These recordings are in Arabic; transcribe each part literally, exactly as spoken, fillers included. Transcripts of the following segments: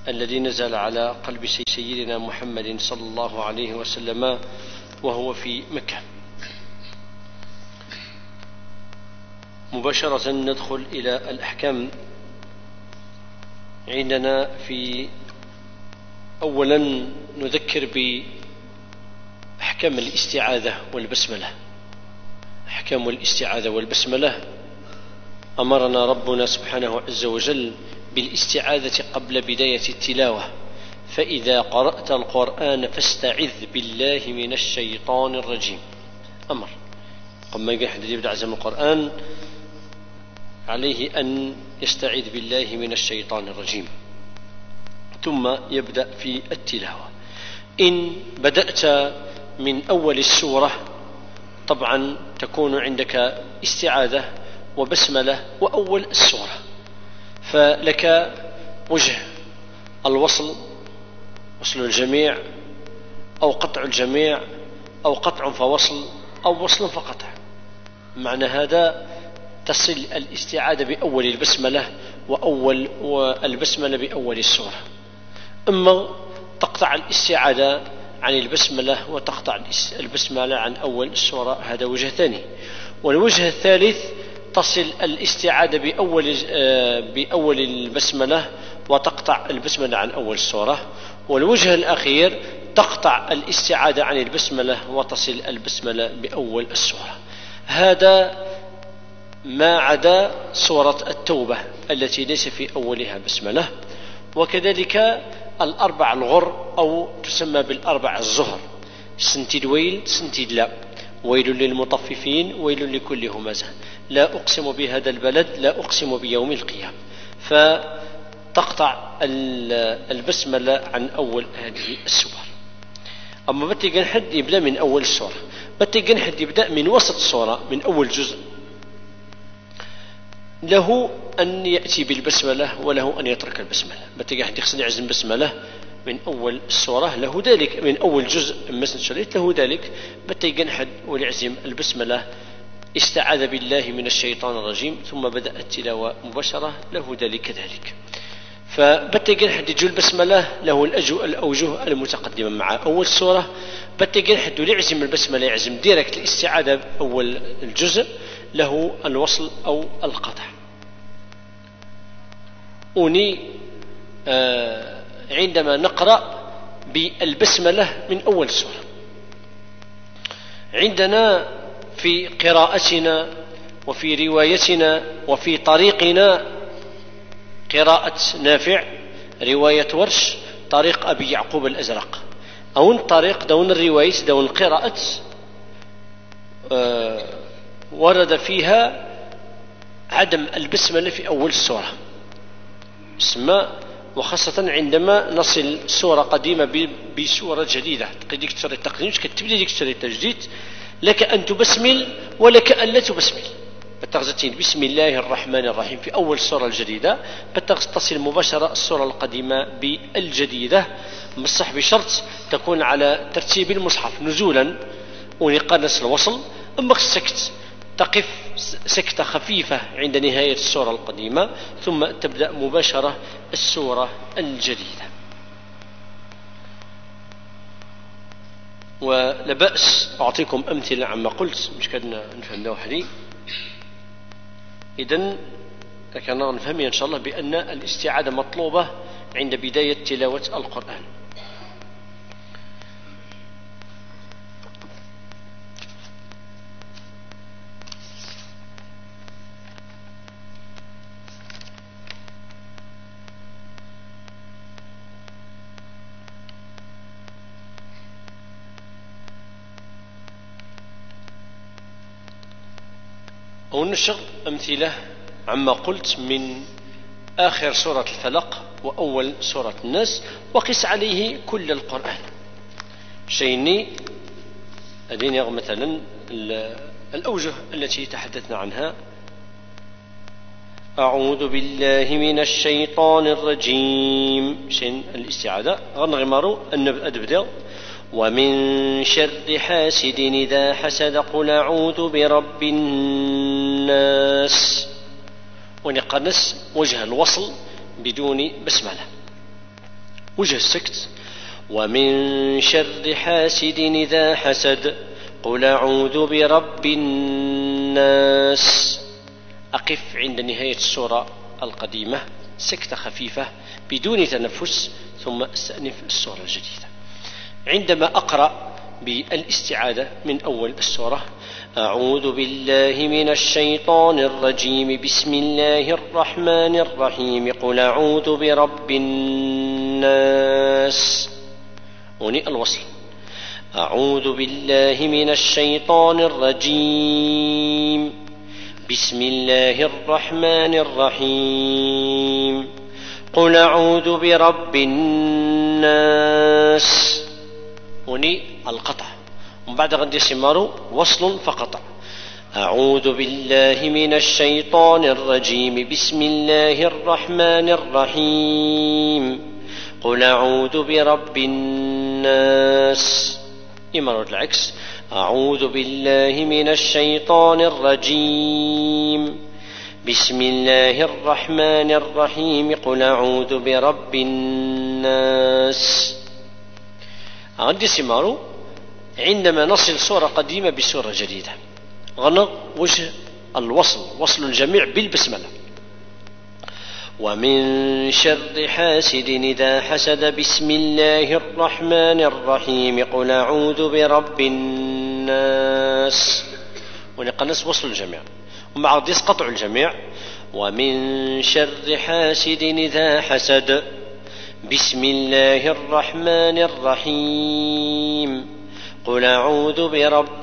الذي نزل على قلب سيدنا محمد صلى الله عليه وسلم وهو في مكة. مباشرة ندخل إلى الأحكام. عندنا في أولا نذكر بأحكام الاستعاذة والبسملة. أحكام الاستعاذة والبسملة أمرنا ربنا سبحانه عز وجل بالاستعاذة قبل بداية التلاوة، فإذا قرأت القرآن فاستعذ بالله من الشيطان الرجيم. أمر قم يحدد يبدأ عزم القرآن عليه أن يستعيذ بالله من الشيطان الرجيم، ثم يبدأ في التلاوة. إن بدأت من أول السورة طبعا تكون عندك استعاذة وبسملة وأول السورة، فلك وجه الوصل، وصل الجميع أو قطع الجميع أو قطع فوصل أو وصل فقطع. معنى هذا تصل الاستعاذة بأول البسملة وأول والبسملة بأول السورة. أما تقطع الاستعاذة عن البسملة وتقطع البسملة عن أول السورة، هذا وجه ثاني. والوجه الثالث تصل الاستعاذة بأول بأول البسملة وتقطع البسملة عن أول السورة. والوجه الأخير تقطع الاستعاذة عن البسملة وتصل البسملة بأول السورة. هذا ما عدا سورة التوبة التي ليس في أولها بسملة. وكذلك الأربع الغر أو تسمى بالأربع الزهر، سنتي الويل سنتي لا، ويل للمطففين، ويل لكل همزة، لا أقسم بهذا البلد، لا أقسم بيوم القيامة. فتقطع البسملة عن أول هذه السور. أما بتيجي حد يبدأ من أول السورة، بتيجي حد يبدأ من وسط السورة من أول جزء، له أن يأتي بالبسملة وله أن يترك البسملة. بتيجي حد يقصد يعزم بسملة من أول السورة له ذلك، من أول جزء مثل شريط له ذلك. بتيجي حد ولعزم البسملة استعاذ بالله من الشيطان الرجيم ثم بدأ التلاوة مباشرة له ذلك كذلك. فبتيجي حد يجو البسملة له الأوجه المتقدمة مع أول سورة. بتيجي حد ولعزم البسملة يعزم ديركت الاستعاذة أول الجزء له الوصل أو القطع. وني آه عندما نقرأ بالبسملة من أول سورة، عندنا في قراءتنا وفي روايتنا وفي طريقنا قراءة نافع، رواية ورش، طريق أبي يعقوب الأزرق، أو طريق دون الرواية دون القراءة آه ورد فيها عدم البسملة في أول السورة. اسمع، وخاصة عندما نصل سورة قديمة بسورة جديدة، ديك تشري التقديم كتبدي ديك تشري التجديد، لك أن تبسمل ولك أن لا تبسمل. بتغزتين بسم الله الرحمن الرحيم في أول سورة الجديدة، بتصل مباشرة السورة القديمة بالجديدة، مصح بشرط تكون على ترتيب المصحف نزولا ونقنص الوصل. أما السكت تقف سكتة خفيفة عند نهاية السورة القديمة ثم تبدأ مباشرة السورة الجديدة. ولا بأس أعطيكم أمثلة عما قلت، مش كدنا نفهم ده وحدي. إذن كنا نفهم إن شاء الله بأن الاستعاذة مطلوبة عند بداية تلاوة القرآن. أو نشر أمثلة عما قلت من آخر سورة الفلق وأول سورة الناس، وقس عليه كل القرآن. شيني أديني مثلا الأوجه التي تحدثنا عنها: أعوذ بالله من الشيطان الرجيم، شين الاستعاذة غنغمروا النبدأ، ومن شر حاسد إذا حسد قل أعوذ برب الناس، ونقنس وجه الوصل بدون بسملة. وجه السكت: ومن شر حاسد إذا حسد قل أعوذ برب الناس. أقف عند نهاية السورة القديمة سكتة خفيفة بدون تنفس، ثم أستأنف السورة الجديدة. عندما أقرأ بالاستعاذة من أول السورة: أعوذ بالله من الشيطان الرجيم بسم الله الرحمن الرحيم قل أعوذ برب الناس، هنا الوصل: أعوذ بالله من الشيطان الرجيم بسم الله الرحمن الرحيم قل أعوذ برب الناس، هنا القطع، ومن بعد غد سمار وصل فقطع: أعوذ بالله من الشيطان الرجيم بسم الله الرحمن الرحيم قل أعوذ برب الناس. إمارة العكس: أعوذ بالله من الشيطان الرجيم بسم الله الرحمن الرحيم قل أعوذ برب الناس. غد سمار عندما نصل سورة قديمة بسورة جديدة غنى وجه الوصل، وصل الجميع بالبسملة: ومن شر حاسد إذا حسد بسم الله الرحمن الرحيم قل أعوذ برب الناس، ونقنص وصل الجميع، ومع غديس قطع الجميع: ومن شر حاسد إذا حسد بسم الله الرحمن الرحيم قل أعوذ برب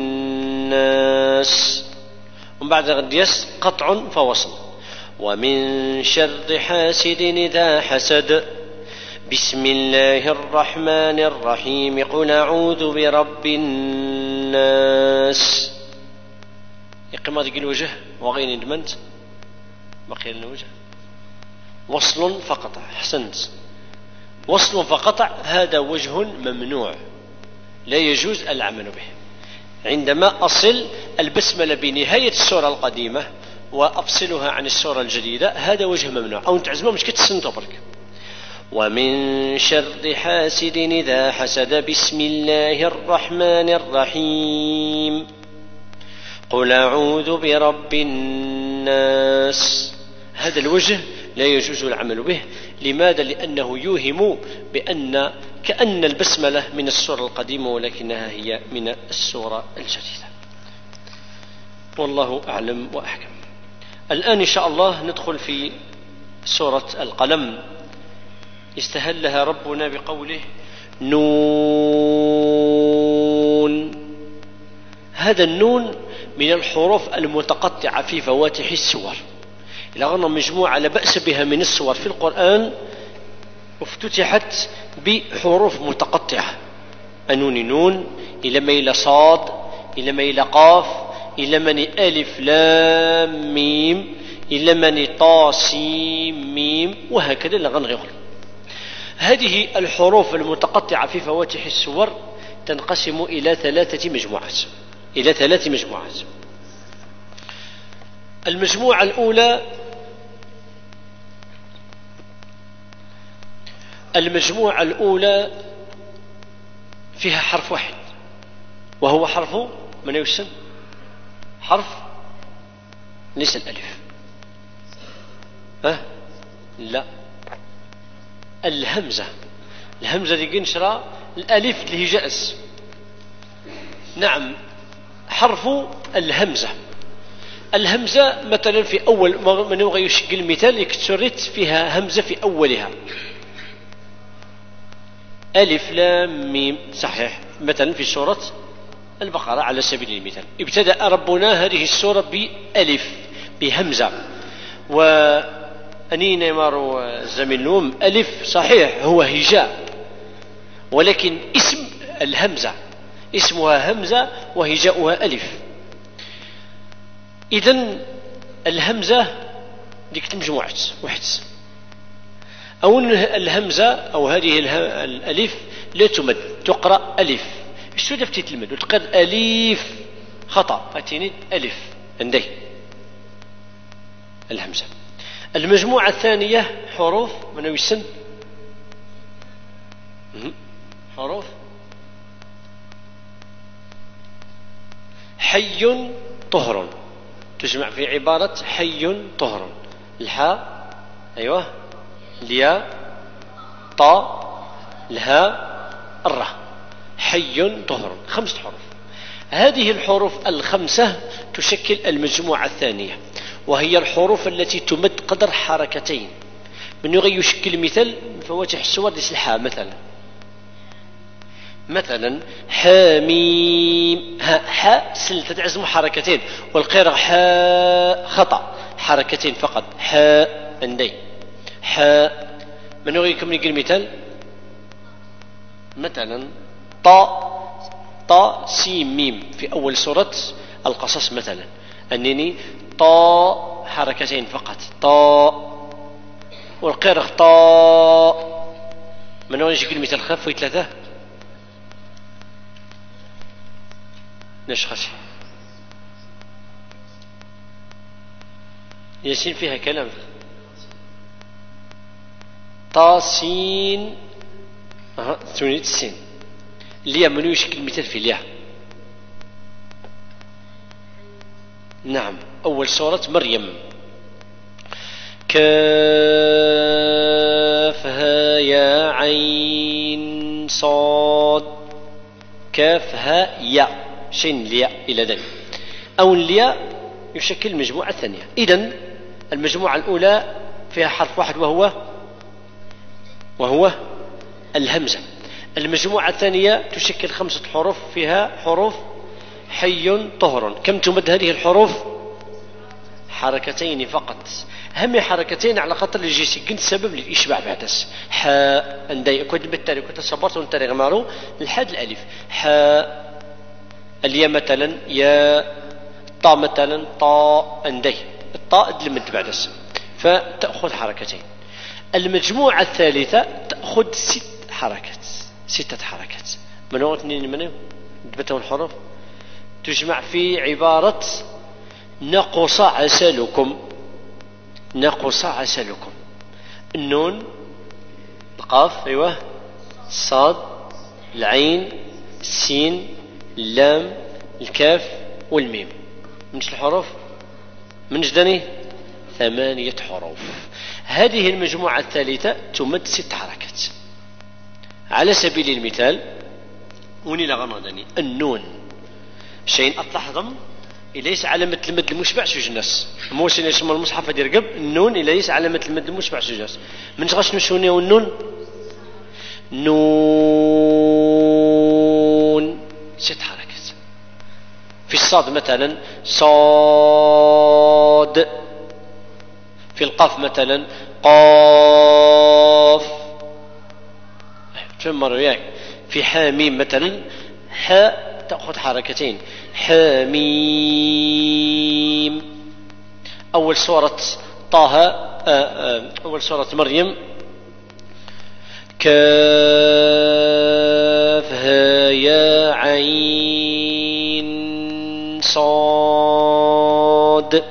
الناس، ومن بعد غديس قطع فوصل: ومن شر حاسد إذا حسد بسم الله الرحمن الرحيم قل أعوذ برب الناس. يقيم هذه الوجه وغين ندمنت بقي لنا وجه وصل فقطع. حسنت، وصل فقطع هذا وجه ممنوع لا يجوز العمل به. عندما أصل البسملة بنهاية السورة القديمة وأفصلها عن السورة الجديدة هذا وجه ممنوع، أو نتعزمه مش كتسنتو برك. ومن شر حاسد إذا حسد بسم الله الرحمن الرحيم قل أعوذ برب الناس، هذا الوجه لا يجوز العمل به. لماذا؟ لأنه يوهم بأن كأن البسملة من السورة القديمة ولكنها هي من السورة الجديدة. والله أعلم وأحكم. الآن إن شاء الله ندخل في سورة القلم، استهلها ربنا بقوله نون. هذا النون من الحروف المتقطعة في فواتح السور، إلى غير مجموعة لا بأس بها من السور في القرآن افتتحت بحروف متقطعة: أنون نون، إلى ميل صاد، إلى ميل قاف، إلى من ألف لام ميم، إلى من طا سين ميم، وهكذا لغنغغ. هذه الحروف المتقطعة في فواتح السور تنقسم إلى ثلاثة مجموعات إلى ثلاث مجموعات. المجموعة الأولى المجموعة الأولى فيها حرف واحد وهو حرف من يسمى حرف ليس الألف، ها لا الهمزة. الهمزة دي قنشرة الألف اللي هي جأس، نعم حرف الهمزة. الهمزة مثلا في أول من يبغى يشكل المثال يكتسرت فيها همزة في أولها، ألف لام ميم، صحيح. مثلا في سورة البقرة على سبيل المثال ابتدأ ربنا هذه السورة بألف بهمزة، وأنين يمر زميلهم ألف صحيح هو هجاء، ولكن اسم الهمزة اسمها همزة وهجاؤها ألف. إذن الهمزة ديك مجموعة واحد، أو الهمزة أو هذه الألف لا تمد، تقرأ ألف. ايش تدفتي تلمد وتقرأ أليف خطأ، أتيني ألف عندي الهمزة. المجموعة الثانية حروف من يسن حروف حي طهر تجمع في عبارة حي طهر. الحاء أيوة، الياء، طاء، الهاء، الراء. حي طهر، خمسة حروف. هذه الحروف الخمسة تشكل المجموعة الثانية، وهي الحروف التي تمد قدر حركتين. من يغي يشكل مثال فواتح السور ديس الحاء مثلا مثلا حاميم، حاء سل تتعزم حركتين، والقراءة حاء خطأ حركتين فقط. حاء عندي حاء. من يغي يكمل يقول مثال مثلا طاء طاء سين ميم في أول سورة القصص مثلا، أنني طاء حركتين فقط طاء، والقراءة طاء. من يغي يقول مثال خف ثلاثة نشخص ياسين فيها كلام طاسين اها ثنية السين. ليا منو يشكل مثال في ليا؟ نعم أول سورة مريم كافها يا عين صاد كافها يا شين الياء إلى ذلك، أو الياء يشكل المجموعة الثانية. إذن المجموعة الأولى فيها حرف واحد وهو وهو الهمزة. المجموعة الثانية تشكل خمسة حروف فيها حروف حي طهر. كم تمد هذه الحروف؟ حركتين فقط، هم حركتين على خاطر اللي يجي سكنت سبب للإشباع بعدس. حاء عندي كنت بالتالي كنت صبرت ونتري غمارو الحاد الألف حاء. الياء مثلا يا، طاء مثلا طاء عندي الطاء دلمت بعدس فتأخذ حركتين. المجموعة الثالثة تأخذ ست حركات ستة حركات. من هو اثنين منهم دبتهم الحروف تجمع في عبارة نقص عسلكم. نقص عسلكم النون القاف أيوة الصاد العين السين اللام الكاف والميم. من الحروف من جدني ثمانية حروف. هذه المجموعة الثالثة تمد ست حركات. على سبيل المثال وني لغنودني النون شيء أتلاحظم إليس علامة المد المشبع سجنس موسين يسمى المصحف دير قب النون إليس علامة المد المشبع سجنس. من غاش نسوني والنون نون ست حركات. في الصاد مثلا صاد، في القاف مثلا قاف. ثم وياك في حاميم مثلا حاء تأخذ حركتين حاميم. أول سورة طه أول سورة مريم كافها يا عين صاد.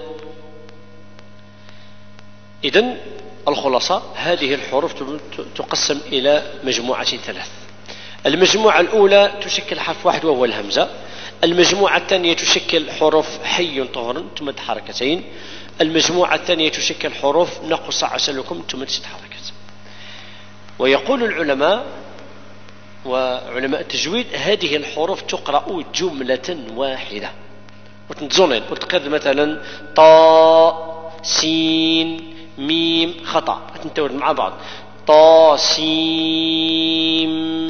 إذن الخلاصة هذه الحروف تقسم إلى مجموعة ثلاث. المجموعة الأولى تشكل حرف واحد وهو الهمزة. المجموعة الثانية تشكل حروف حي طهر تمد حركتين. المجموعة الثانية تشكل حروف نقص عسلكم تمد ست حركات. ويقول العلماء وعلماء التجويد هذه الحروف تقرأ جملة واحدة وتنتظرين وتقرأ مثلا طاء سين ميم خطأ تنتورد مع بعض طا سين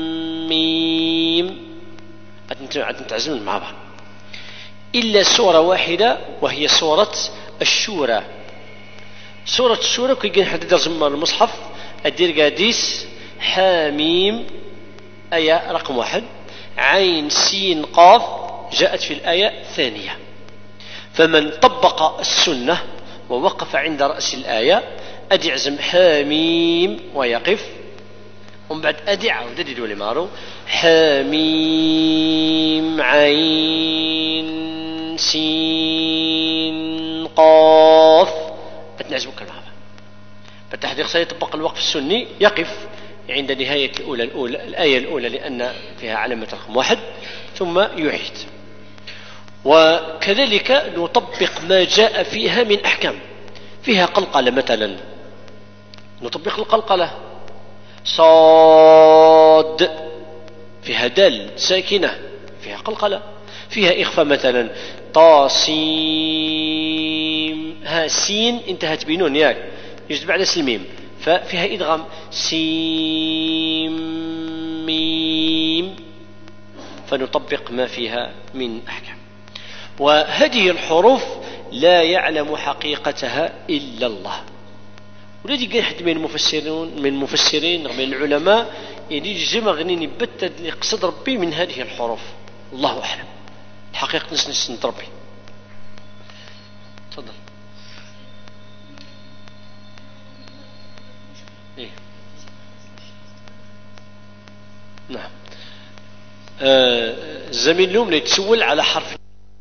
ميم تنتعزمون مع بعض، إلا سورة واحدة وهي سورة الشورى. سورة الشورى كي نحدد رقم المصحف أدير قاديس حاميم آية رقم واحد عين سين قاف جاءت في الآية الثانية. فمن طبق السنة ووقف عند رأس الآية أدي عزم حاميم ويقف، ومن بعد أدي عاود أدي دولي مارو حاميم عين سين قاف أتنعزم كلمة. فالتحديق سيطبق الوقف السني يقف عند نهاية الأولى, الأولى الآية الأولى لأن فيها علامة رقم واحد، ثم يعيد. وكذلك نطبق ما جاء فيها من أحكام. فيها قلقلة مثلا، نطبق القلقلة. صاد فيها دال ساكنة، فيها قلقلة. فيها إخفاء مثلا، طاسيم، ها سين انتهت بنون ياك يجد بعد الميم، ففيها إدغام. سين ميم، فنطبق ما فيها من أحكام. وهذه الحروف لا يعلم حقيقتها إلا الله. ولذي قال حد من المفسرين من المفسرين من العلماء يعني يجمع غنيني بتد يقصد ربي من هذه الحروف، الله أعلم. الحقيقة نس نس ربي. تفضل. إيه؟ نعم. آه زميل اليوم يتسول على حرف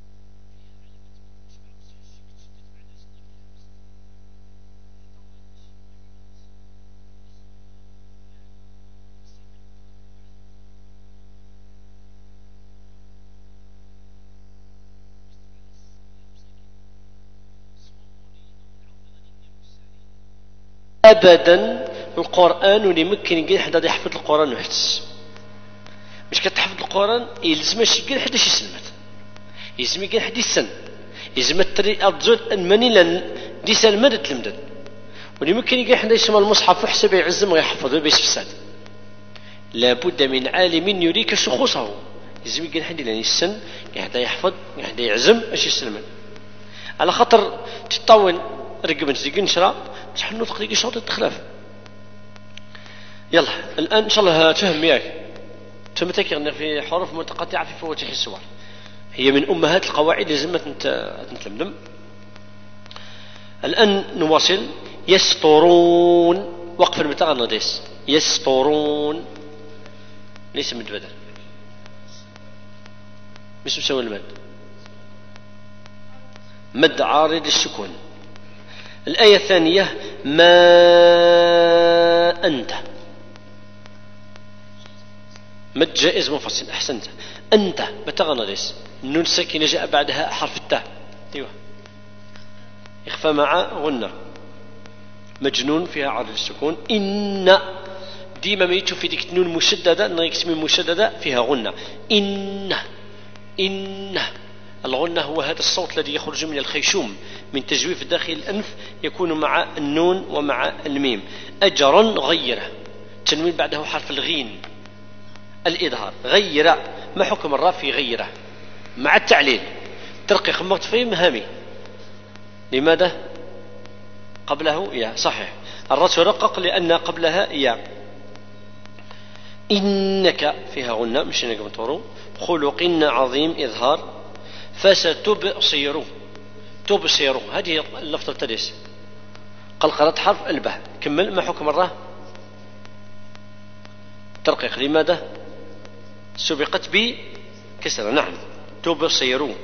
ابدا. القران اللي ممكن يقول حدا يحفظ القران ويحتس، مش كتحفظ القران يلزمش يقول حدا شي سلمت، يلزم يقول حدا السن، يلزم الطريقه تزود المني لان دي سلمت تلمدد. واللي ممكن يقول حدا يسمى المصحف وحسب يعزم ويحفظه بيس فساد. لابد من عالم يريك شخوصه، يلزم يقول حدا لان السن يحدا يحفظ يحدا يعزم اش يسلمن. على خاطر تطول رقبن تيجي نشرا تحل نطق ديك شوط التخلاف. يلا الان ان شاء الله تفهم ياك ثم تكرنا في حروف متقطعه في فواتح السور، هي من امهات القواعد لازم تتلمدم. الان نواصل. يسطرون، وقف المتغنى ديس. يسطرون ليس مد بدل، مش مسوي المد، مد عارض السكون. الآية الثانية ما أنت، مد جائز منفصل. أحسنت. أنت بتغنى النون الساكنة جاء بعدها حرف التاء، أيوة إخفاء مع غنة، مجنون فيها عارض السكون. إن ديما ما يتشوف في ديك النون مشددة، ناقص مشددة فيها غنة. إن إن الغنة هو هذا الصوت الذي يخرج من الخيشوم من تجويف داخل الأنف، يكون مع النون ومع الميم. أجرا غيره، تنوين بعده حرف الغين، الإظهار. غير، ما حكم الراء في غيره مع التعليل؟ ترقيق مطفي مهامي. لماذا قبله يا؟ صحيح، الراء ترقق لأن قبلها يا. إنك فيها غنة مش إنك بتورو. خلق عظيم إظهار. فستبصر، تبصر هذه اللفظة التالية قلقلة حرف الباء. كمل. ما حكم الراء؟ ترقيق. لماذا؟ سبقت بكسرة. نعم تبصرون.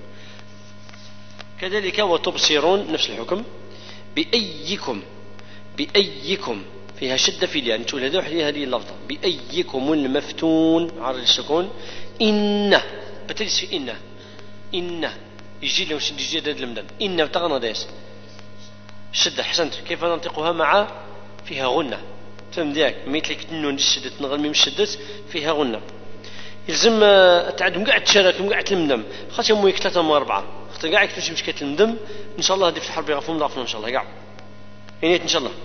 كذلك وتبصرون نفس الحكم. بأيكم، بأيكم فيها شدة في الياء، نقول هذه وحدها هذه اللفظة. بأيكم المفتون عرض السكون. إن بتجلس في إن، إن يجي له شد يجي هذا المدن. إن بتغنى داس شدة. حسنت. كيف ننطقها مع فيها غنة؟ فهم دياك ميتلك النون الشدة نغمي مشدت فيها غنة. يلزم تعدهم قاعد تشارك قاعد تلمدم خاطر يوم ثلاثة أو أربعة خاطر قاعد تمشي مش كتلمدم. إن شاء الله هذه في الحرب يغفون ضعفنا إن شاء الله قاعد يعني إن شاء الله.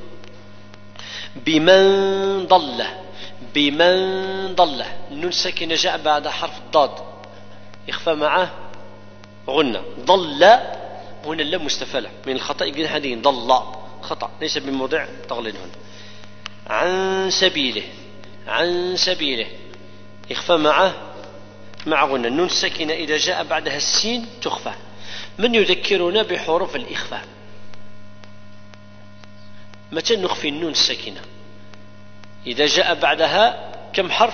بمن ضل، بمن ضل النون الساكنة جاء بعد حرف الضاد يخفى معه غنة. ضل هنا اللام مستفلة من الخطأ، يقول هذه ضل خطأ ليس بموضع تغليل هنا. عن سبيله، عن سبيله يخفى معه مع غنة. النون الساكنة إذا جاء بعدها السين تخفى. من يذكرنا بحروف الإخفاء؟ متى نخفي النون الساكنة؟ إذا جاء بعدها كم حرف؟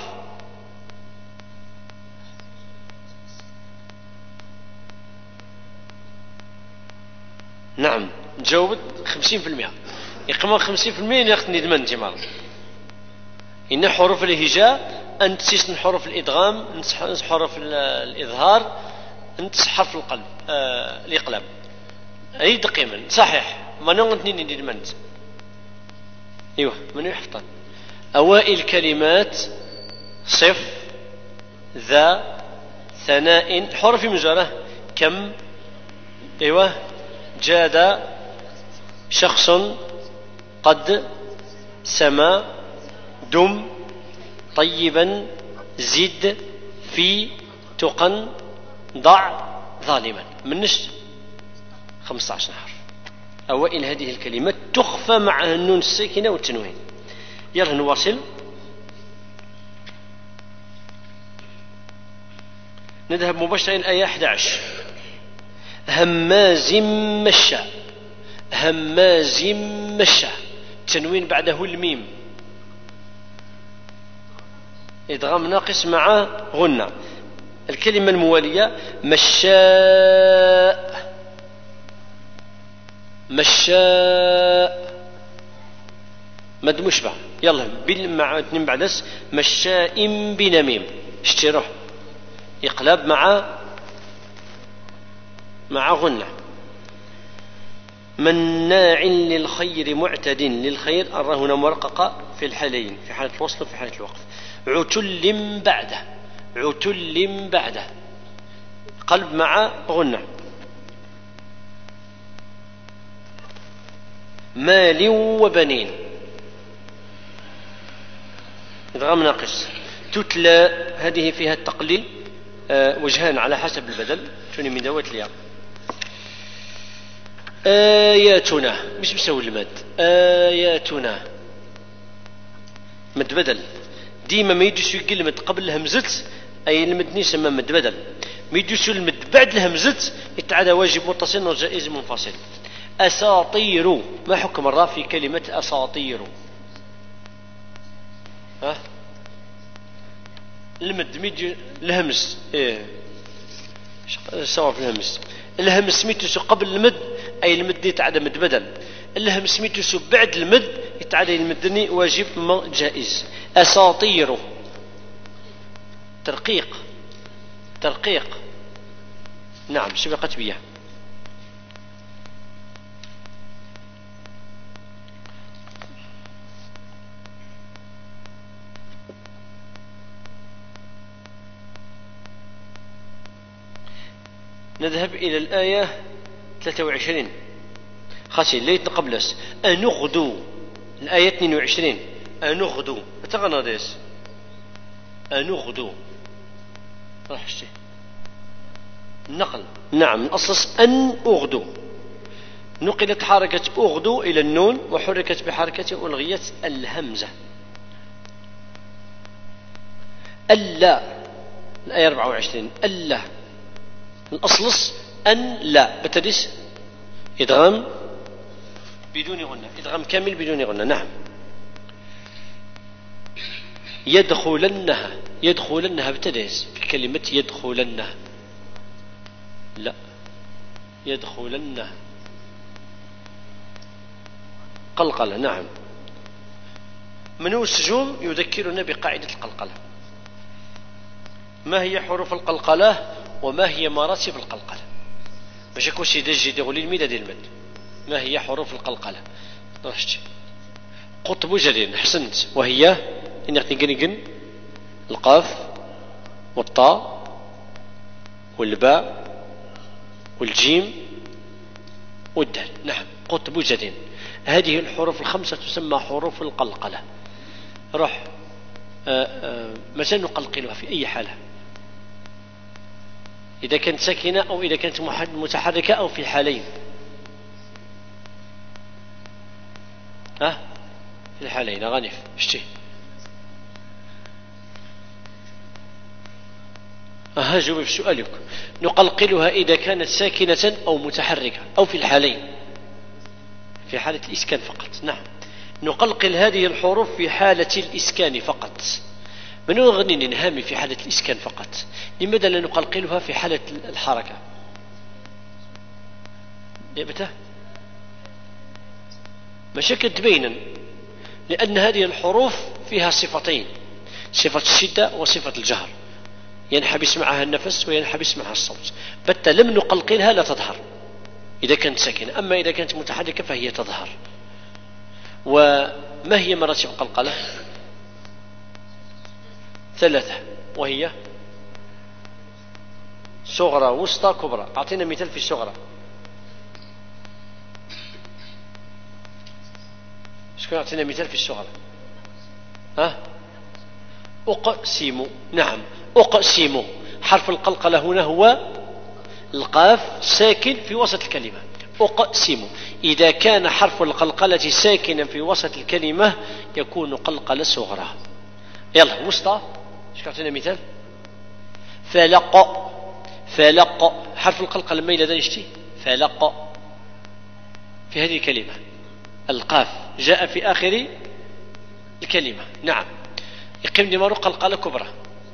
نعم جاوبت خمسين في المئة. يقمى خمسين في المئة ياخذني دمان تمام. إن حروف الهجاء أن تسيس حروف الإدغام، نص حروف الإظهار، نص حرف القلب آه الإقلاب. أي دقيما صحيح ما نغنتني ندير منت. أيوه من يحفظ أوائل كلمات صف ذا ثناء حرف مجرة كم. أيوه جاد شخص قد سما دم طيبا زد في تقن ضع ظالما. منش خمسة عشر حرف. أوائل هذه الكلمات تخفى معها النون الساكنة والتنوين. يلا نواصل. نذهب مباشرة إلى الآية أحد عشر. هماز مشاء هماز مشاء التنوين بعده الميم إدغام ناقص مع غنة. الكلمة الموالية مشاء مشاء مد مشبع. يلا مع اثنين بعدس مشاء بنميم اشتروح إقلاب مع مع غنة. مناع للخير معتد للخير الراء هنا مرققة في الحالين في حالة الوصل وفي حالة الوقف. عتل بعده عتل بعده قلب مع غنة. مال وبنين إدغام ناقص. تتلى هذه فيها التقليل أه وجهان على حسب البدل توني من دوات الياء. آياتنا مش مسوي المد آياتنا مد بدل ديما ما يدوسوا كلمة قبل همزة أي المد يسمى مد بدل. ما يدوسوا المد بعد الهمزة يتعدى واجب متصل وجائز منفصل. أساطير ما حكم الراء في كلمة أساطير؟ ها المد ميجي الهمز ايه سواء في الهمز الهمز سميتو قبل المد أي المد يتعدى مد بدل. الهمز سميتو بعد المد يتعدى المدني واجب جائز. أساطير ترقيق ترقيق نعم سبقت بها. نذهب إلى الآية ثلاثة وعشرين خاصة ليت قبلس أنغدو. الآية اثنين وعشرين أنغدو أتغنى ديس أنغدو راح شيء النقل نعم الأصل أن أغدو. نقلت حركة أغدو إلى النون وحركت بحركة ألغية الهمزة. ألا الآية أربعة وعشرين ألا الأصل أن لا بتدرس إدغام بدون غنة إدغام كامل بدون غنة. نعم يدخلنها يدخلنها بتدرس كلمة يدخلنها لا يدخلنها قلقلة. نعم منو السجوم يذكرنا بقاعدة القلقلة. ما هي حروف القلقلة وما هي مراتب القلقلة؟ باش يكون شي دجي ديغولي الميدا ديال المد. ما هي حروف القلقلة؟ رشتي قطب جدين احسنت وهي انك نقنقن القاف والطاء والباء والجيم والدال. نعم قطب جدين. هذه الحروف الخمسة تسمى حروف القلقلة. روح مثلا نقلقلها في أي حالة إذا كانت ساكنة أو إذا كانت متحركة أو في الحالين. ها في الحالين غنف اشتي أها جاوب في سؤالك. نقلقلها إذا كانت ساكنة أو متحركة أو في الحالين في حالة الإسكان فقط. نعم نقلقل هذه الحروف في حالة الإسكان فقط. من نغني ننهامي في حالة الإسكان فقط. لماذا لا نقلقلها في حالة الحركة؟ يبته مشاكل تبين لأن هذه الحروف فيها صفتين، صفة الشدة وصفة الجهر، ينحبس معها النفس وينحبس معها الصوت. بت لم نقلقلها لا تظهر إذا كانت ساكنة، أما إذا كانت متحركة فهي تظهر. وما هي مراتب القلقلة؟ ثلاثة، وهي صغرى وسطى كبرى. أعطينا مثال في الصغرى. شكون أعطينا مثال في الصغرى؟ ها؟ أقسم. نعم، أقسم. حرف القلقلة هنا هو القاف ساكن في وسط الكلمة. أقسم. إذا كان حرف القلقلة ساكنا في وسط الكلمة يكون قلقلة صغرى. يلا وسطى. شكون أعطينا مثال؟ فلق. فلق حرف القلقلة ما إلى ذلك فلق في هذه الكلمة القاف جاء في آخر الكلمة. نعم. يقيم دمار قلقلة كبرى.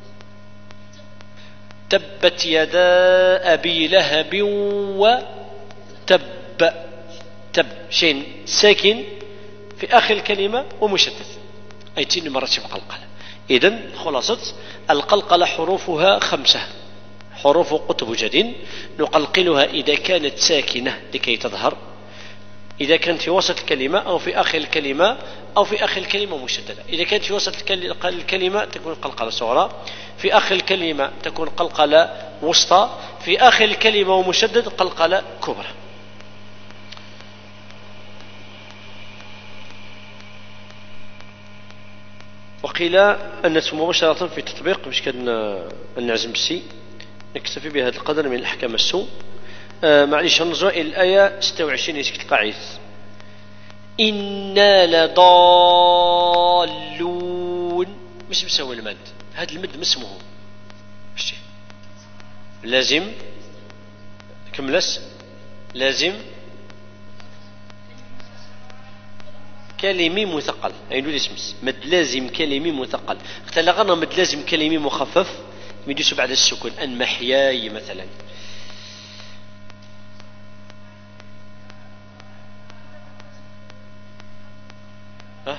تبت يدا أبي لهب وتب. تب شين ساكن في آخر الكلمة ومشدد، أي تين مراتب القلقلة. إذن خلاصة القلقلة حروفها خمسة، حروف قطب جد نقلقلها إذا كانت ساكنة لكي تظهر، إذا كانت في وسط الكلمة أو في آخر الكلمة أو في آخر الكلمة مشددة. إذا كانت في وسط الكلمة تكون قلقلة صغرى، في آخر الكلمة تكون قلقلة وسطى، في آخر الكلمة ومشدد قلقلة كبرى. وقيل أن مباشرة في التطبيق مش كان نعزم السي نكتفي بهذا القدر من الأحكام السوء. آه معليش نرجع إلى الآية ستة وعشرين يسكت القاعدة. إنا لضالون مش مسوي المد، هذا المد ما اسمه ماشي لازم كملس لازم كلمي مثقل، أي نقول اسمس مد لازم كلمي مثقل. اختلقنا مد لازم كلمي مخفف يدوس بعد السكون، أن محياي مثلا. ها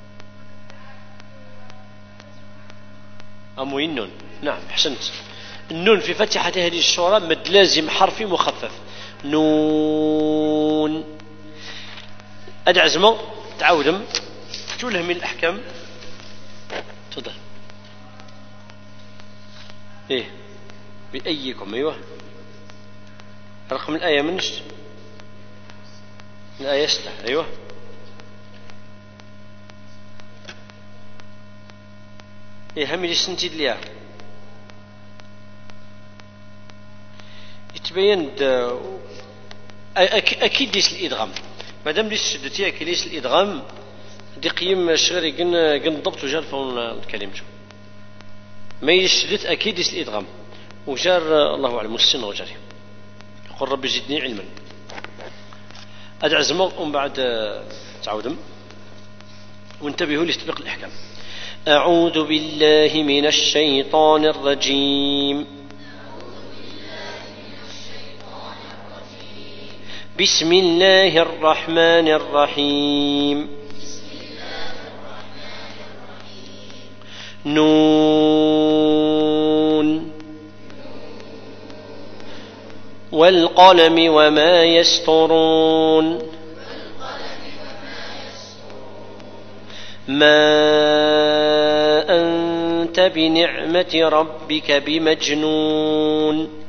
أمو النون. نعم حسنت. النون في فتحة هذه السورة مد لازم حرفي مخفف نون. أدعزمه تعودم توله من الأحكام. تفضل. إيه بأيكم. أيوة رقم الآية منش الآية ستة. أيوة إيه هم اللي سنتيد ليها يتبين أكيد ليس الإدغام مادام ليس شدتي أكيد ليس الإدغام دي قيم شغري قن قن ضبط وجار فون الكلمة ما يشدت أكيد ليس الإدغام وجار الله أعلم السن وجاري. يقول رب زدني علما. أدعزم ومن بعد تعودم وانتبهوا لاستباق الأحكام. أعوذ بالله من الشيطان الرجيم. بسم الله الرحمن الرحيم. نون والقلم وما يسطرون. ما أنت بنعمة ربك بمجنون.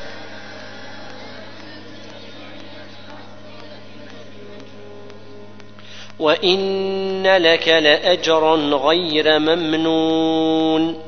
وإن لك لأجرا غير ممنون.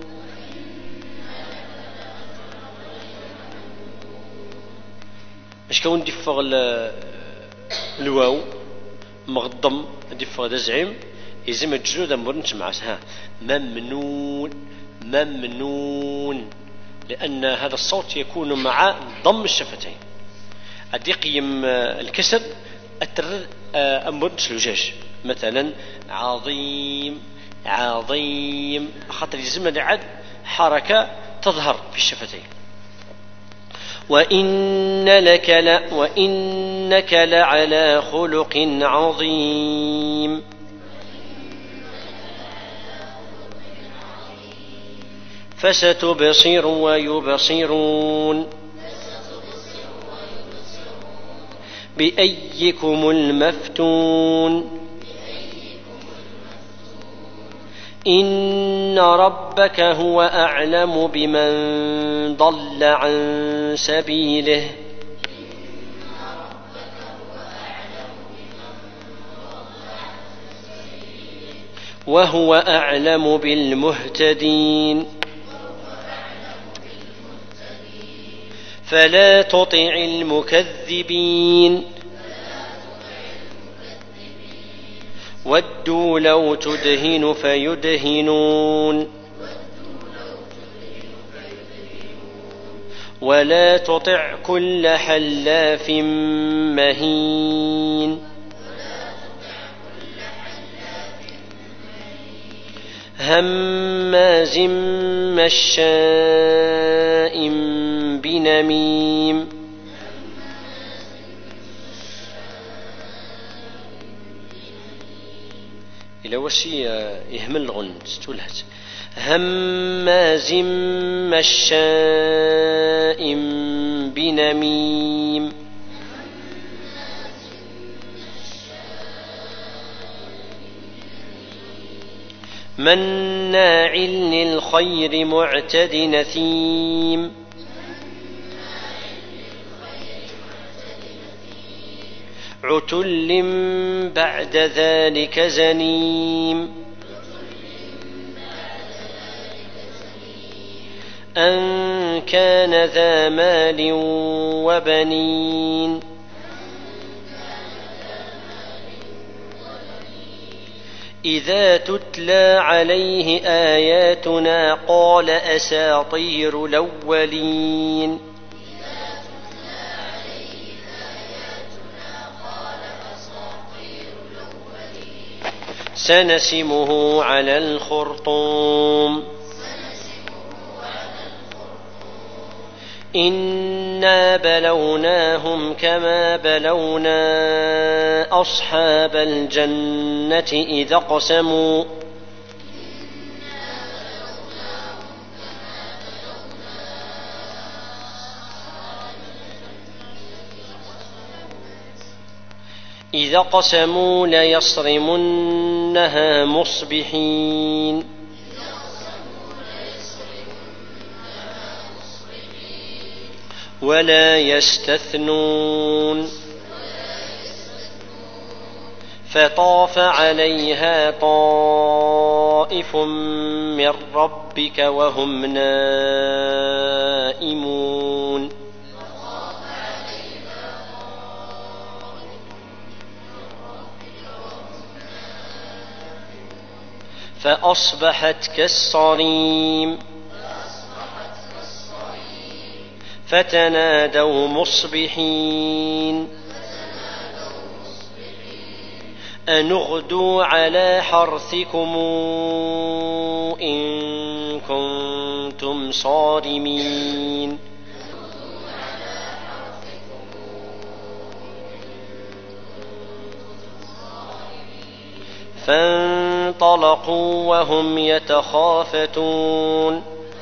اش كون ديفغ الواو مغضم ديفغ دزعيم يزم الجنود مرنش معها ممنون ممنون لأن هذا الصوت يكون مع ضم الشفتين. أديقيم الكسر التر أمرنش الوجاج مثلا عظيم عظيم خاطر يزم لعد حركة تظهر في الشفتين. وإن لك لا وإنك لعلى خلق عظيم. فستبصر ويبصرون بأيكم المفتون إن ربك هو أعلم بمن ضل عن سبيله وهو أعلم بالمهتدين فلا تطع المكذبين ودوا لو تدهن فيدهنون ولا تطع كل حلاف مهين هماز مشاء بنميم إلى وشي يهمل غن ستولهت هماز مشاء بنميم مناع للخير معتد نثيم عتل بعد ذلك زنيم أن كان ذا مال وبنين إذا تتلى عليه آياتنا قال أساطير الأولين سنسمه على الخرطوم إنا بلوناهم كما بلونا أصحاب الجنة إذا اقسموا إذا قسموا ليصرمنها مصبحين ولا يستثنون فطاف عليها طائف من ربك وهم نائمون فأصبحت كالصريم فتنادوا مصبحين أن اغدوا على حرثكم إن كنتم صارمين فانطلقوا وهم يتخافتون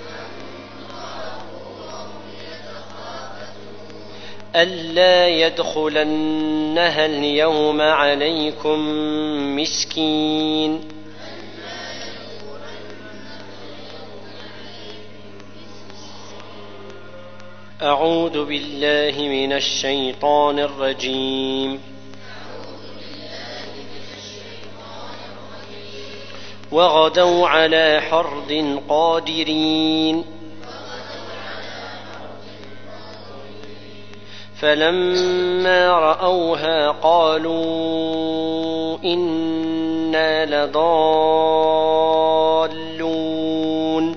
ألا يدخلنها اليوم عليكم مسكين أعوذ بالله من الشيطان الرجيم وغدوا على حرد قادرين فلما رأوها قالوا إنا لضالون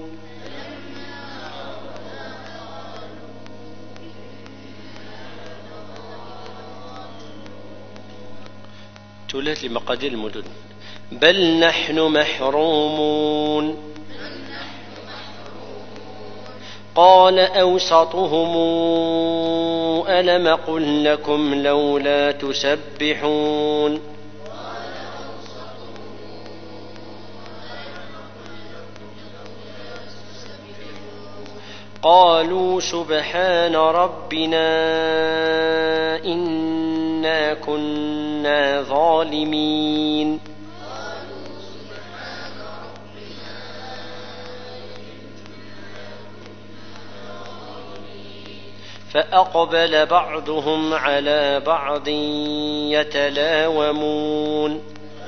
تولت لمقادير المدن بل نحن محرومون قال أوسطهم ألم قل لكم لولا تسبحون قالوا سبحان ربنا إنا كنا ظالمين فأقبل بعضهم على بعض يتلاومون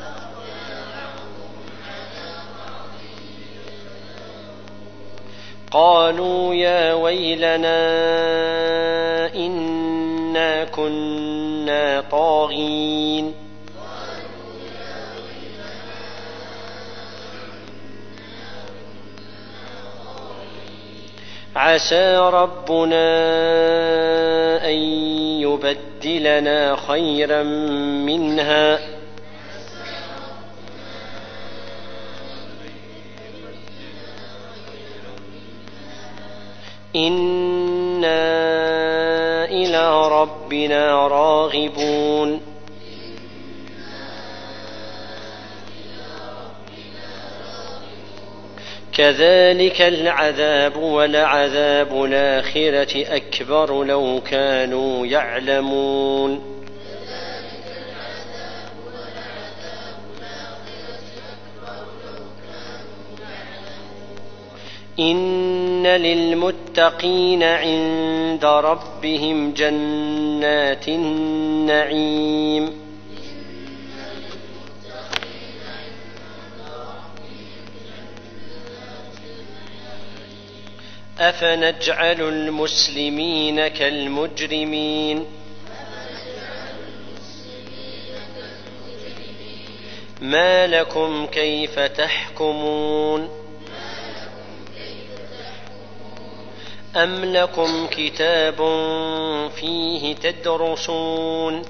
قالوا يا ويلنا إنا كنا طاغين عسى ربنا أن يبدلنا خيرا منها إنا إلى ربنا راغبون كذلك العذاب ولعذاب الآخرة أكبر لو كانوا يعلمون إن للمتقين عند ربهم جنات النعيم أفنجعل المسلمين كالمجرمين ما لكم كيف تحكمون أم لكم كتاب فيه تدرسون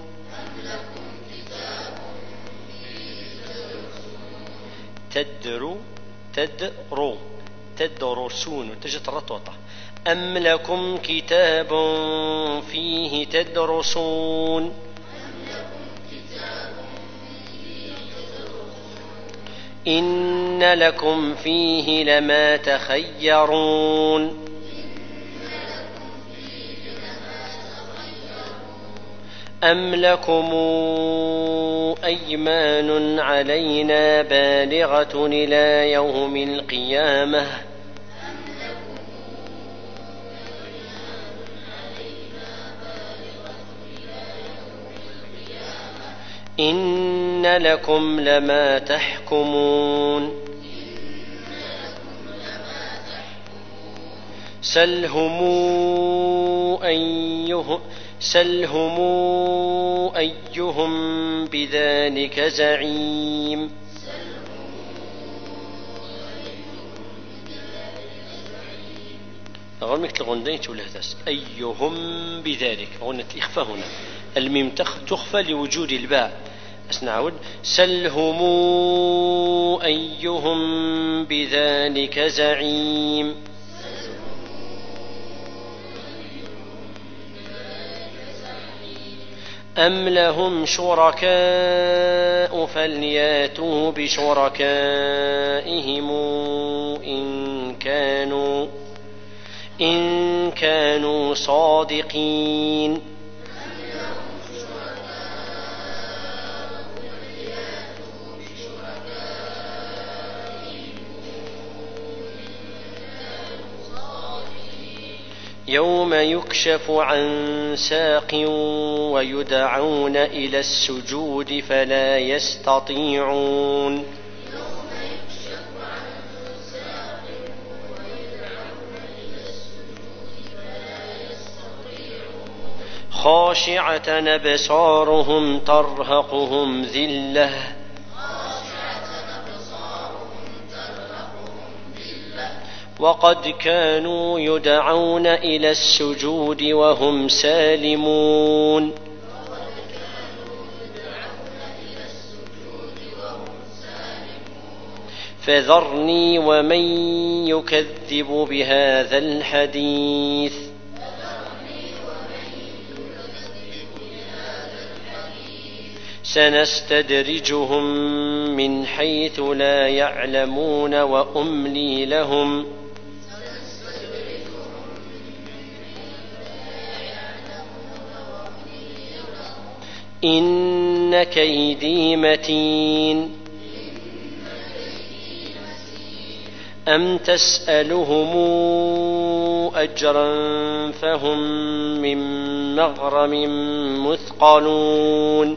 تدرو تدرو تدرسون تجت رطوطة أم لكم كتاب فيه تدرسون إن لكم فيه لما تخيرون أم لكم أيمان علينا بالغة إلى يوم القيامة إن لكم لما تحكمون سلهم أيهم سلهم أيهم بذلك زعيم أغلمك تغندين تولهدس أيهم بذلك غنة الإخفاء هنا الميم تخفى لوجود الباء أسنعود سلهم أيهم بذلك زعيم أم لهم شركاء فلياتوا بشركائهم إن كانوا إن كانوا صادقين يوم يكشف عن ساق ويدعون إلى السجود فلا يستطيعون خاشعة أبصارهم ترهقهم ذلة وقد كانوا يدعون إلى السجود وهم سالمون فذرني ومن يكذب بهذا الحديث سنستدرجهم من حيث لا يعلمون وأملي لهم إن كيدي متين أم تسألهم أجرا فهم من مغرم مثقلون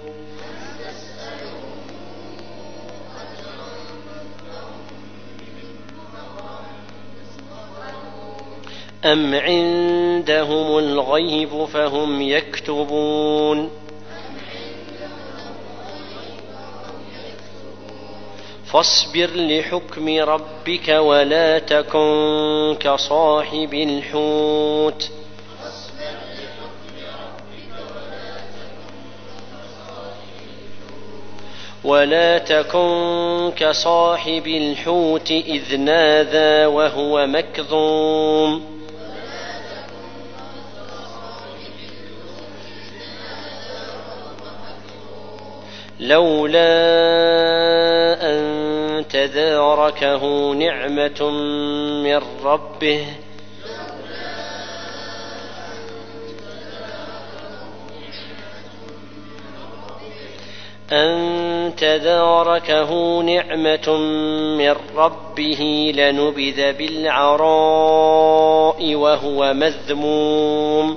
أم عندهم الغيب فهم يكتبون فاصبر لحكم ربك ولا تكن كصاحب الحوت ولا تكن كصاحب الحوت إذ نادى وهو مكظوم لولا أن تداركه نعمة من ربه أن تداركه نعمة من ربه لنبذ بالعراء وهو مذموم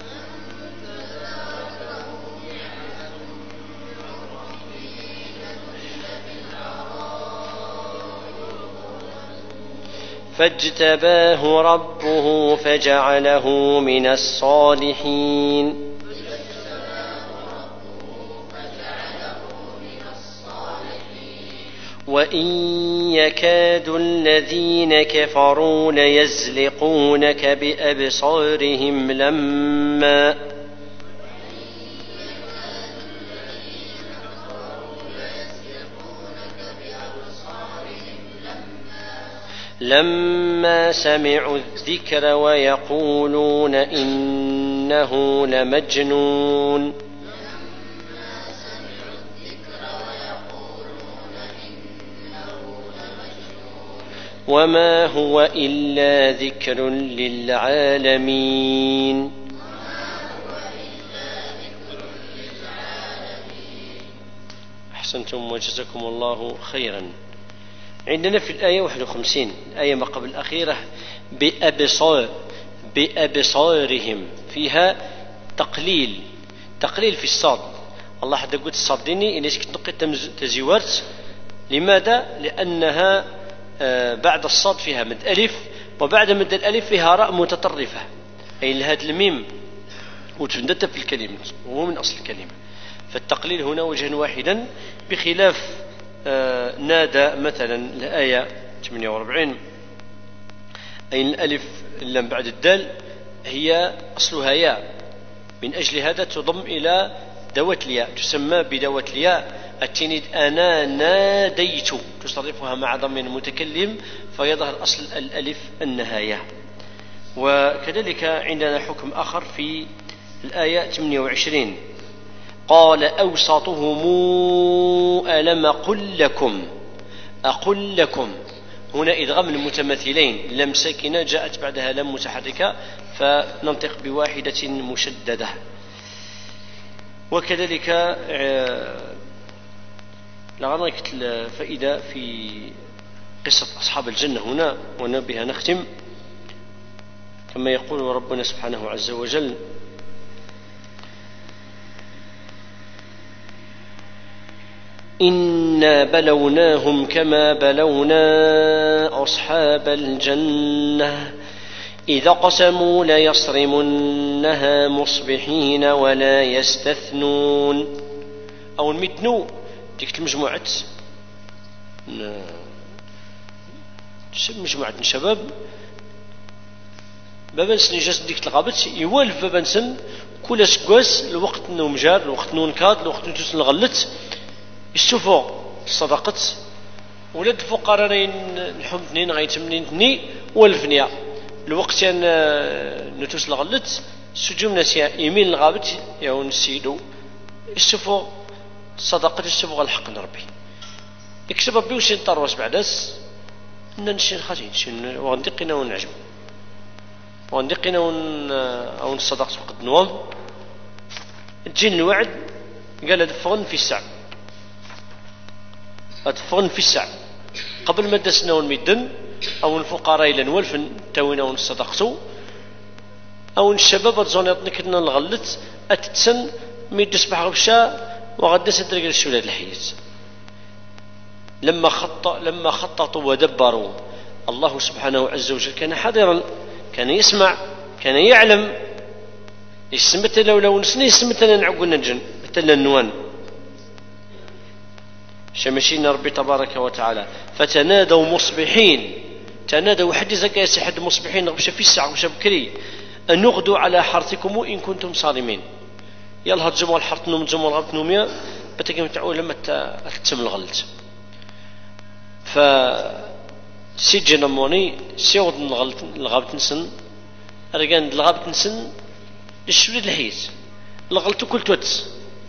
فاجتباه ربه فجعله من الصالحين وإن يكاد الذين كفروا ليزلقونك بأبصارهم لما لما سمعوا الذكر ويقولون إنه لمجنون وما هو إلا ذكر للعالمين. أحسنتم وجزاكم الله خيرا. عندنا في الآية واحد وخمسين آية ما قبل الأخيرة بأبصار بأبصارهم فيها تقليل تقليل في الصاد. الله حتى قلت الصاديني إن اسكت نقيت تزيورت. لماذا؟ لأنها بعد الصاد فيها مد ألف وبعد مد الألف فيها راء متطرفة أي لهذا الميم وتندت في الكلمة وهو من أصل الكلمة. فالتقليل هنا وجها واحدا بخلاف آه نادى مثلا الآية ثمانية وأربعين أي الألف اللام بعد الدال هي أصلها ياء من أجل هذا تضم إلى دوات الياء تسمى بدوات الياء التنيد أنا ناديت تصرفها مع ضم المتكلم فيظهر أصل الألف النهاية. وكذلك عندنا حكم آخر في الآية ثمانية وعشرين قال أوسطهم ألم أقل لكم أقل لكم هنا إدغام المتماثلين لم ساكنة جاءت بعدها لم متحركة فننطق بواحدة مشددة. وكذلك لغاية الفائدة في قصة أصحاب الجنة هنا ونبها نختم كما يقول ربنا سبحانه عز وجل إنا بلوناهم كما بلونا أصحاب الجنة إذا قسموا ليصرمنها مصبحين ولا يستثنون. أو المتنو ديك المجموعة مجموعة شباب بابنسن جاس ديك الغابت يوالف بابنسن كل سكواس الوقت نوم جار الوقت نون كاد الوقت نتوسن الغلت السفو الصدقة ولاد الفقراء نحوم اثنين غيتمنين اثنين والفنيا الوقت يعني نتوس الغلت سجوم ناسيا يمين الغابت يهون السيدو السفو صدقة السفو الحق نربي يكسب ربي وشين طروس بعدس ننشين خاتين شين وندقنا ونعجب وندقنا ون او الصدقة فقد نوام تجين الوعد قال أدفغن في السعب أدفغن في السعب قبل ما دسنا ونمدن أو الفقراء إلى نولفن توينا ونصدقتو أو الشباب أتزونيطني كنا نغلت أتتسن ميدس بحر بشا وغدا سدرق الشولاد الحيز لما خط لما خططوا ودبروا الله سبحانه عز وجل كان حاضرا كان يسمع كان يعلم يسمت لو لو نسني يسمت لنا نعقلنا الجن مثل النوان شمشينا ربي تبارك وتعالى فتنادوا مصبحين تنادوا حد زكاة حد مصبحين غبش في الساعة غبش بكري أن نغدوا على حرثكم إن كنتم صارمين يلا هتجمعوا الحرث نوم تجمعوا الغلط نوميا بتجمع تعول لما تتم الغلط ف سجن موني سيود الغلط الغابة نسن رجال الغابة نسن الشولد الحيز الغلط كل توت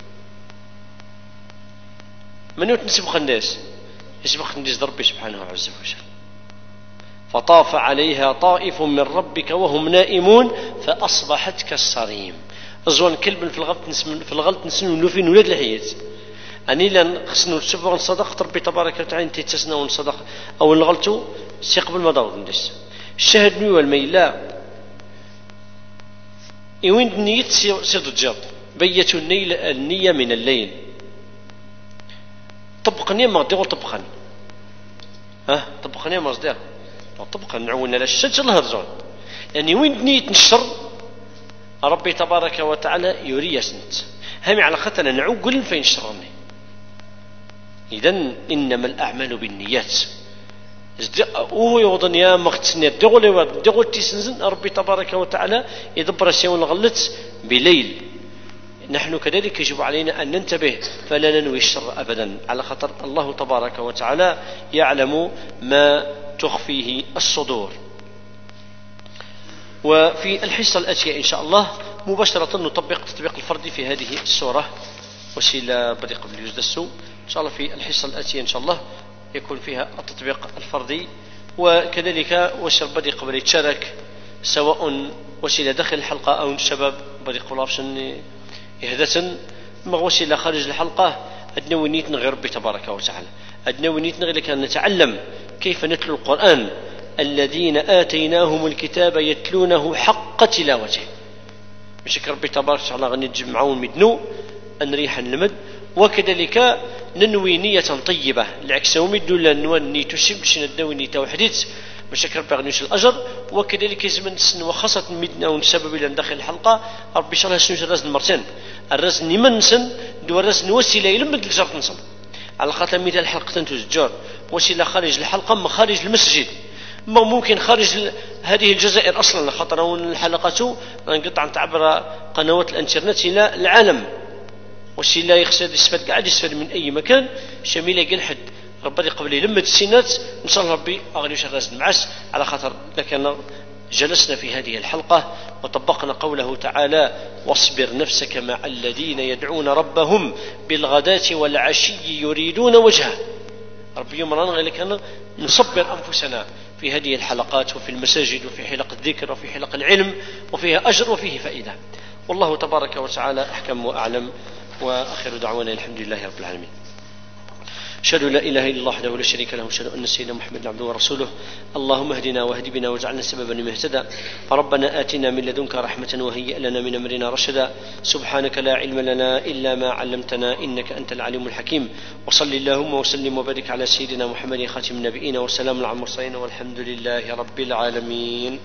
من يتنسب خنداس يسبق خنداس ربي سبحانه عز وجل فطاف عليها طائف من ربك وهم نائمون فأصبحت كالصريم أزوان كلب في الغلط نسن في الغلط نسن ونوفين ولاد الحياة أني لن خصنا نسبق ونصدق ربي تبارك وتعالى انت تسنا ونصدق أو الغلط سيقبل ما داود ندس الشهد نوي والميلا يوين النية سيد الجاب بيتوا النية من الليل طبقني ما غدي طبقا ها طبقني ما غدي طبقا نعونا على الشجر الهرزون يعني وين نية نشر ربي تبارك وتعالى يوري سنت هم على خطنا نعوقل فين شرني إذن إنما الأعمال بالنيات وهو يوضن يا مختسني الدغل والدغل تيسنزن ربي تبارك وتعالى يدبر سيون الغلط بليل نحن كذلك يجب علينا أن ننتبه فلا ننوي الشر أبدا على خطر الله تبارك وتعالى يعلم ما تخفيه الصدور. وفي الحصة الآتية إن شاء الله مباشرة نطبق تطبيق الفردي في هذه السورة وسيلة بدي قبل يجدسو إن شاء الله. في الحصة الآتية إن شاء الله يكون فيها التطبيق الفردي وكذلك وسيلة بدي قبل يتشارك سواء وسيلة داخل الحلقة أو الشباب بدي قبل أفشن إهدة ما وسيلة خارج الحلقة أدنى نيتنا غير ربي تبارك وتعالى أدنى نيتنا غير لكي نتعلم كيف نتلو القرآن الذين آتيناهم الكتاب يتلونه حق تلاوته بشكل ربي تبارك وتعالى غني نجمعون مدنو أن ريحا لمد وكذلك ننوي نية طيبة العكس ومدنو لنوى نيتو سمش ندوي نية وحديث بشكل ربي غنيش الأجر. وكذلك زمن سن وخاصة مدنا ونسبب إلى داخل الحلقة ربي شرح سنوش الرزن مرتين الرزن نمن سن دو الرزن وسيلة يلمد الجرط نصب على خاطر مثال حلقة تسجر وسيلة خارج الحلقة ما خارج المسجد ما ممكن خارج هذه الجزائر أصلا خاطر الحلقة انقطع عبر قنوات الانترنت إلى العالم وسيلة يخسر يستفاد قاعد يستفاد من أي مكان شميلة قل حد ربي قبل لمة السنات إن شاء الله ربي أغنيش الرزن معس على خاطر لكن جلسنا في هذه الحلقة وطبقنا قوله تعالى واصبر نفسك مع الذين يدعون ربهم بالغداة والعشي يريدون وجهه. ربي يمرنا غير لكن نصبر أنفسنا في هذه الحلقات وفي المساجد وفي حلق الذكر وفي حلق العلم وفيها أجر وفيه فائدة. والله تبارك وتعالى أحكم وأعلم وآخر دعوانا الحمد لله رب العالمين. أشهد لا إله إلا الله وحده لا شريك له وأشهد أن سيدنا محمدا عبده ورسوله. اللهم اهدنا واهد بنا واجعلنا سببا لمن اهتدى. فربنا آتنا من لدنك رحمة وهيئ لنا من أمرنا رشدا. سبحانك لا علم لنا إلا ما علمتنا إنك أنت العليم الحكيم. وصل اللهم وسلم وبارك على سيدنا محمد خاتم النبيين وسلام على المرسلين والحمد لله رب العالمين.